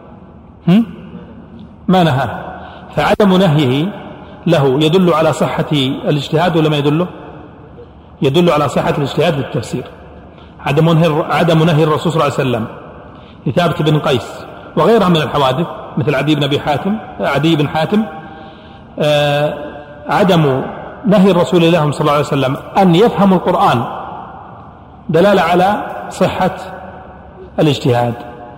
ما نهاه. فعدم نهيه له يدل على صحة الاجتهاد ولا ما يدله؟ يدل على صحة الاجتهاد في التفسير. عدم نهي الرسول صلى الله عليه وسلم لثابت بن قيس وغيرها من الحوادث مثل عدي بن حاتم، عدم نهي الرسول لهم صلى الله عليه وسلم أن يفهموا القرآن دلالة على صحة الاجتهاد،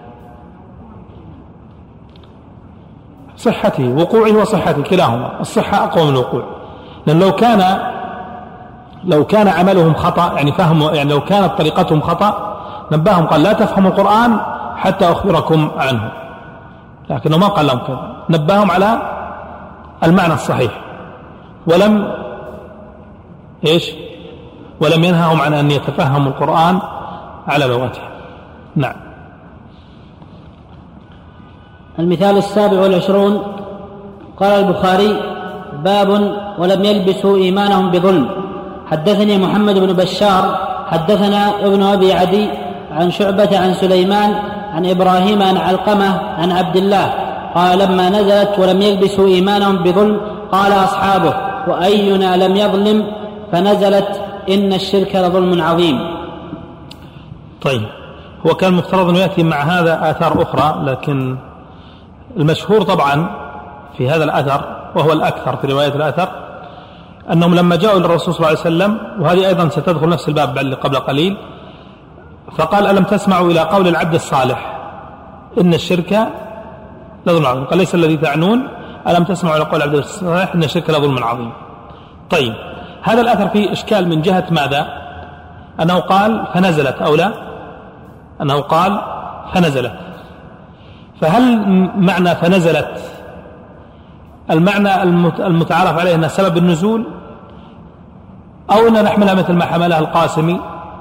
صحته، وقوعه وصحته كلاهما. الصحة أقوى من الوقوع، لأن لو كان عملهم خطأ، يعني فهموا، يعني لو كانت طريقتهم خطأ نباهم قال لا تفهموا القرآن حتى أخبركم عنه، لكنه ما قال لهم كذا، نباهم على المعنى الصحيح، ولم ينهاهم عن أن يتفهموا القرآن على لغته. نعم. المثال 27 قال البخاري: باب ولم يلبسوا إيمانهم بظلم. حدثني محمد بن بشار حدثنا ابن أبي عدي عن شعبة عن سليمان عن إبراهيم عن علقمة عن عبد الله قال: لما نزلت ولم يلبسوا إيمانهم بظلم قال أصحابه: وأينا لم يظلم؟ فنزلت: إن الشرك لظلم عظيم. طيب، هو كان مفترض أن يأتي مع هذا آثار أخرى، لكن المشهور طبعا في هذا الأثر، وهو الأكثر في رواية الأثر، أنهم لما جاءوا للرسول صلى الله عليه وسلم، وهذه أيضا ستدخل نفس الباب قبل قليل، فقال: ألم تسمعوا إلى قول العبد الصالح إن الشرك لظلم عظيم؟ قال: ليس الذي تعنون، ألم تسمعوا إلى قول العبد الصالح إن الشرك لظلم عظيم. طيب، هذا الأثر فيه إشكال من جهة ماذا؟ أنه قال فنزلت أو لا؟ أنه قال فنزلت. فهل معنى فنزلت المعنى المتعارف عليه أنه سبب النزول، أو أن نحملها مثل ما حملها القاسمي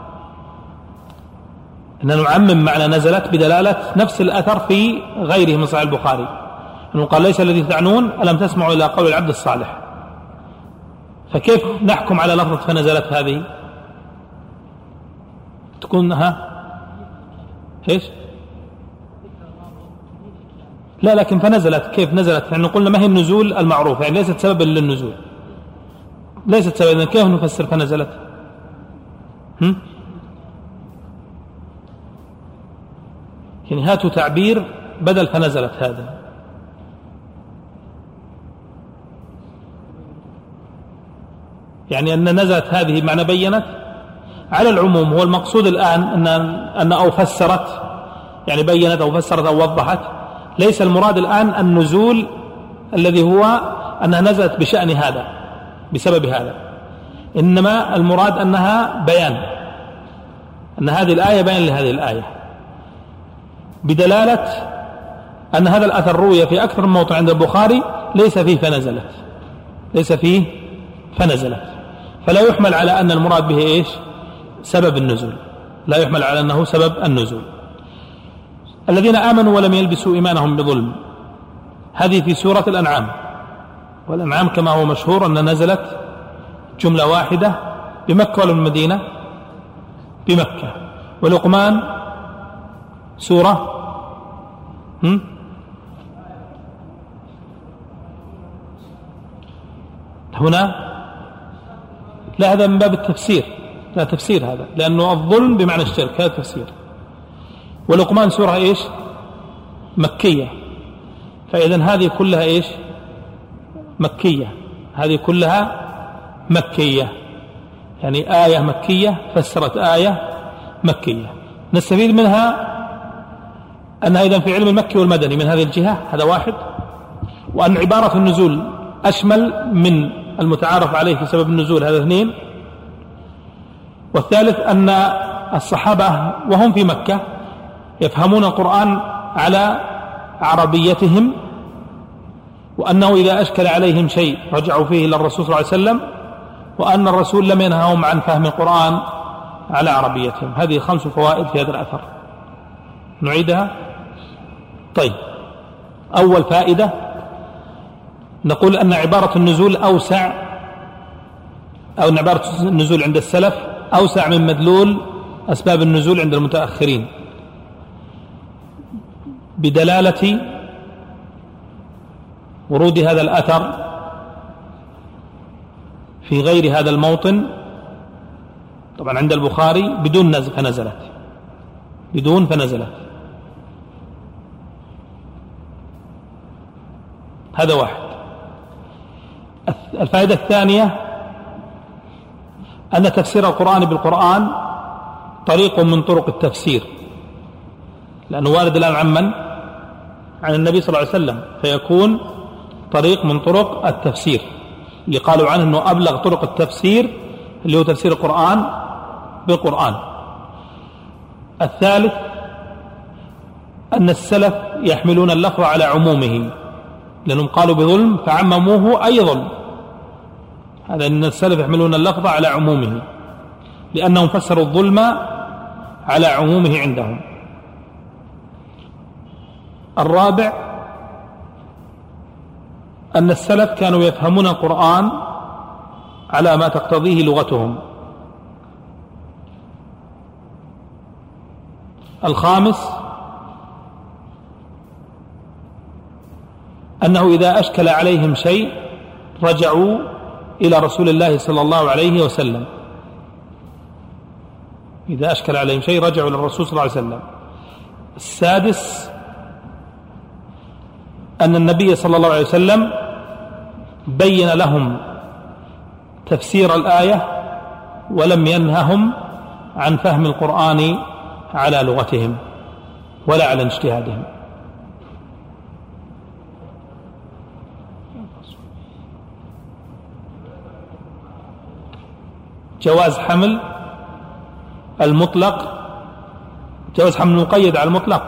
أن نعمم معنى نزلت بدلالة نفس الأثر في غيره من صحيح البخاري، أنه قال: ليس الذي تعنون، ألم تسمعوا إلى قول العبد الصالح؟ فكيف نحكم على لفظة فنزلت هذه؟ تكون إيش؟ لا، لكن فنزلت كيف نزلت؟ يعني قلنا ما هي النزول المعروف، يعني ليست سببا للنزول، ليست سببا. كيف نفسر فنزلت؟ يعني هاتوا تعبير بدل فنزلت هذا. يعني أن نزلت هذه معنى بينت على العموم. هو المقصود الآن أن أو فسرت، يعني بينت أو فسرت أو وضحت. ليس المراد الآن النزول الذي هو أنها نزلت بشأن هذا بسبب هذا، إنما المراد أنها بيان، أن هذه الآية بيان لهذه الآية، بدلالة أن هذا الأثر روي في أكثر من موضع عند البخاري ليس فيه فنزلت، ليس فيه فنزلت، فلا يحمل على أن المراد به إيش؟ سبب النزول، لا يحمل على أنه سبب النزول. الذين آمنوا ولم يلبسوا إيمانهم بظلم، هذه في سورة الأنعام، والأنعام كما هو مشهور أن نزلت جملة واحدة بمكة ولا بالمدينة؟ بمكة. ولقمان سورة هنا لا، هذا من باب التفسير، لا تفسير هذا، لأنه الظلم بمعنى الشرك، هذا تفسير. ولقمان سورة إيش؟ مكية، فإذن هذه كلها إيش؟ مكية، هذه كلها مكية، يعني آية مكية فسرت آية مكية. نستفيد منها أنها إذن في علم المكي والمدني من هذه الجهة، هذا واحد، وأن عبارة النزول أشمل من المتعارف عليه في سبب النزول، هذا اثنين. والثالث أن الصحابة وهم في مكة يفهمون القرآن على عربيتهم، وأنه إذا أشكل عليهم شيء رجعوا فيه إلى الرسول صلى الله عليه وسلم، وأن الرسول لم ينههم عن فهم القرآن على عربيتهم. هذه 5 فوائد في هذا الأثر، نعيدها. طيب، أول فائدة نقول أن عبارة النزول أوسع، أو أن عبارة النزول عند السلف أوسع من مدلول أسباب النزول عند المتأخرين، بدلالة ورود هذا الأثر في غير هذا الموطن. طبعا عند البخاري بدون نزل فنزلت، بدون فنزلت، هذا واحد. الفائدة الثانية أن تفسير القرآن بالقرآن طريق من طرق التفسير، لأنه وارد الآن عن النبي صلى الله عليه وسلم، فيكون طريق من طرق التفسير اللي قالوا عنه أنه أبلغ طرق التفسير، اللي هو تفسير القرآن بالقرآن. الثالث أن السلف يحملون اللفظ على عمومه، لأنهم قالوا بظلم فعمموه أي ظلم. هذا أن السلف يحملون اللفظ على عمومه، لأنهم فسروا الظلم على عمومه عندهم. الرابع أن السلف كانوا يفهمون القرآن على ما تقتضيه لغتهم. الخامس أنه إذا أشكل عليهم شيء رجعوا إلى رسول الله صلى الله عليه وسلم، إذا أشكل عليهم شيء رجعوا إلى الرسول صلى الله عليه وسلم. السادس أن النبي صلى الله عليه وسلم بين لهم تفسير الآية ولم ينههم عن فهم القرآن على لغتهم ولا على اجتهادهم. جواز حمل المطلق، جواز حمل المقيد على المطلق.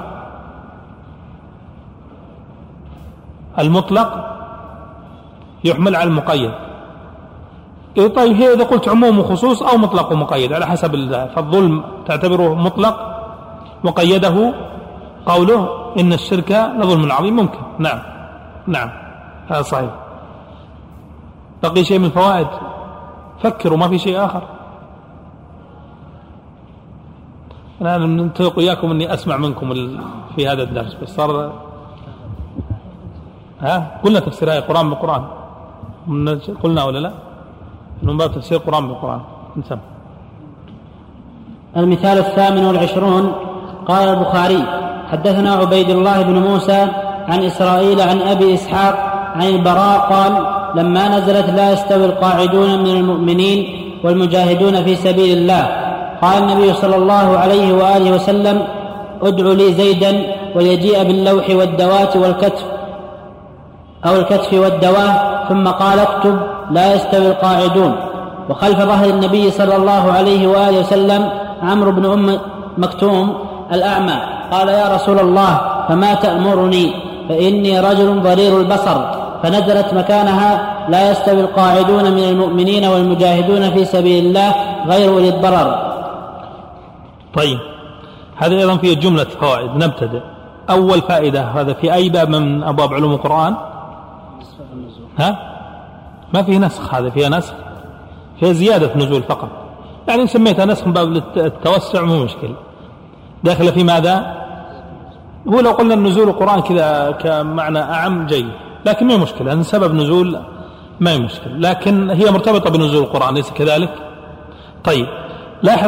المطلق يحمل على المقيد. طيب، هي إذا قلت عموم وخصوص أو مطلق ومقيد على حسب فالظلم تعتبره مطلق وقيده قوله إن الشرك لظلم عظيم، ممكن. نعم هذا صحيح. بقي شيء من الفوائد؟ فكروا، ما في شيء آخر. أنا نتفق إياكم أني أسمع منكم في هذا الدرس، بس صار قلنا تفسير آية القرآن بالقرآن، قلنا ولا لا؟ من باب تفسير القرآن بالقرآن. نسمع. المثال 28 قال البخاري: حدثنا عبيد الله بن موسى عن إسرائيل عن أبي إسحاق عن البراء قال: لما نزلت لا يستوي القاعدون من المؤمنين والمجاهدون في سبيل الله، قال النبي صلى الله عليه وآله وسلم: ادع لي زيدا وليجيء باللوح والدوات والكتف أو الكتف والدواه، ثم قال: اكتب لا يستوي القاعدون. وخلف ظهر النبي صلى الله عليه وآله وسلم عمرو بن أم مكتوم الأعمى، قال: يا رسول الله، فما تأمرني؟ فإني رجل ضرير البصر. فنزلت مكانها: لا يستوي القاعدون من المؤمنين والمجاهدون في سبيل الله غير أولي الضرر. طيب، هذا أيضا فيه جملة فوائد. نبتدئ. أول فائدة، هذا في أي باب من أبواب علوم القرآن؟ ما فيه نسخ، هذا فيها نسخ، فيها زيادة نزول فقط، يعني سميتها نسخ من باب التوسع، مو مشكلة. داخل في ماذا؟ هو لو قلنا النزول القرآن كذا كمعنى أعم جيد، لكن ما مشكلة، أن سبب نزول ما مشكلة، لكن هي مرتبطة بنزول القرآن، ليس كذلك؟ طيب، لاحظ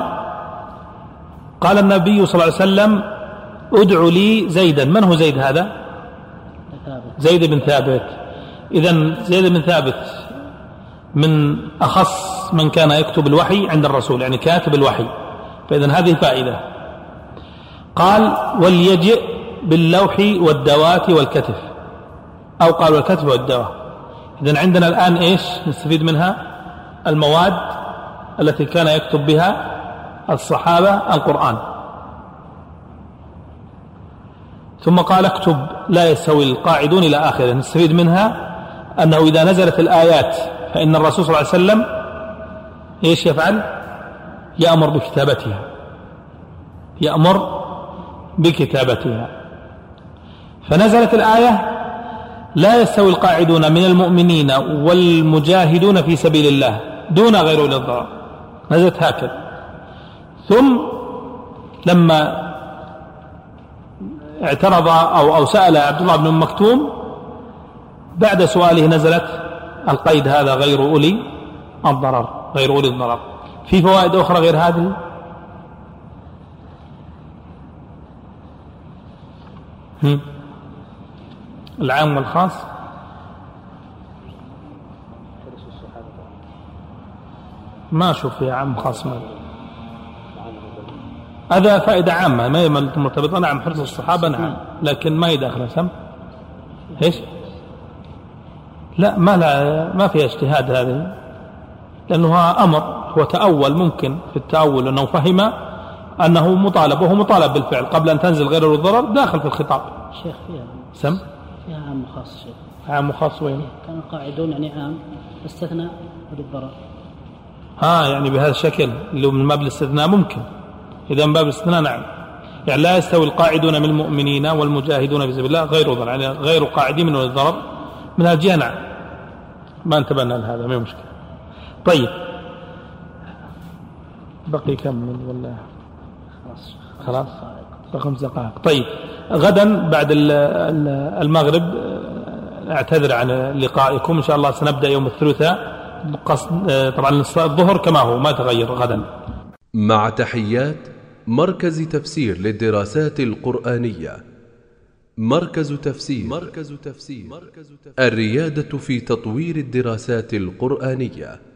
قال النبي صلى الله عليه وسلم: ادع لي زيدا. من هو زيد هذا؟ زيد بن ثابت. إذن زيد بن ثابت من أخص من كان يكتب الوحي عند الرسول، يعني كاتب الوحي، فإذن هذه فائدة. قال وليجئ باللوح والدوات والكتف، أو قال والكتف والدوات. إذن عندنا الآن إيش نستفيد منها؟ المواد التي كان يكتب بها الصحابة القرآن. ثم قال اكتب لا يستوي القاعدون إلى آخره. نستفيد منها أنه إذا نزلت الآيات فإن الرسول صلى الله عليه وسلم إيش يفعل؟ يأمر بكتابتها، يأمر بكتابتها. فنزلت الآية لا يستوي القاعدون من المؤمنين والمجاهدون في سبيل الله دون غير أولي الضرر، نزلت هكذا. ثم لما اعترض أو سأل عبد الله بن مكتوم بعد سؤاله نزلت القيد هذا غير أولي الضرر، غير أولي الضرر. في فوائد أخرى غير هذه؟ العام والخاص ما أشوف فيها عام خاص. هذا فائدة عامة ما هي مرتبطة. نعم حرص الصحابة نعم، لكن ما يدخل سم إيش؟ لا ما فيها اجتهاد هذه، لأنه أمر هو تأول، ممكن في التأول أنه فهم أنه مطالب، وهو مطالب بالفعل قبل أن تنزل غير الضرر داخل في الخطاب. شيخ فيها سم فيها عام وخاص. شيخ عام وخاص وين؟ كانوا قاعدون يعني عام استثناء للضرر. يعني بهذا الشكل اللي من باب الاستثناء ممكن. إذا من باب الاستثناء نعم، يعني لا يستوي القاعدون من المؤمنين والمجاهدون في سبيل الله غير ضرر، يعني غير قاعدين من الضرر من الجهة نعم، ما انتبهنا لهذا، ما مشكلة. طيب بقي كم من ولا خلاص؟ بقي 5 دقائق. طيب غدا بعد المغرب اعتذر عن لقائكم إن شاء الله، سنبدأ يوم الثلاثاء طبعا الظهر كما هو ما تغير غدا. مع تحيات مركز تفسير للدراسات القرآنية. مركز تفسير الريادة في تطوير الدراسات القرآنية.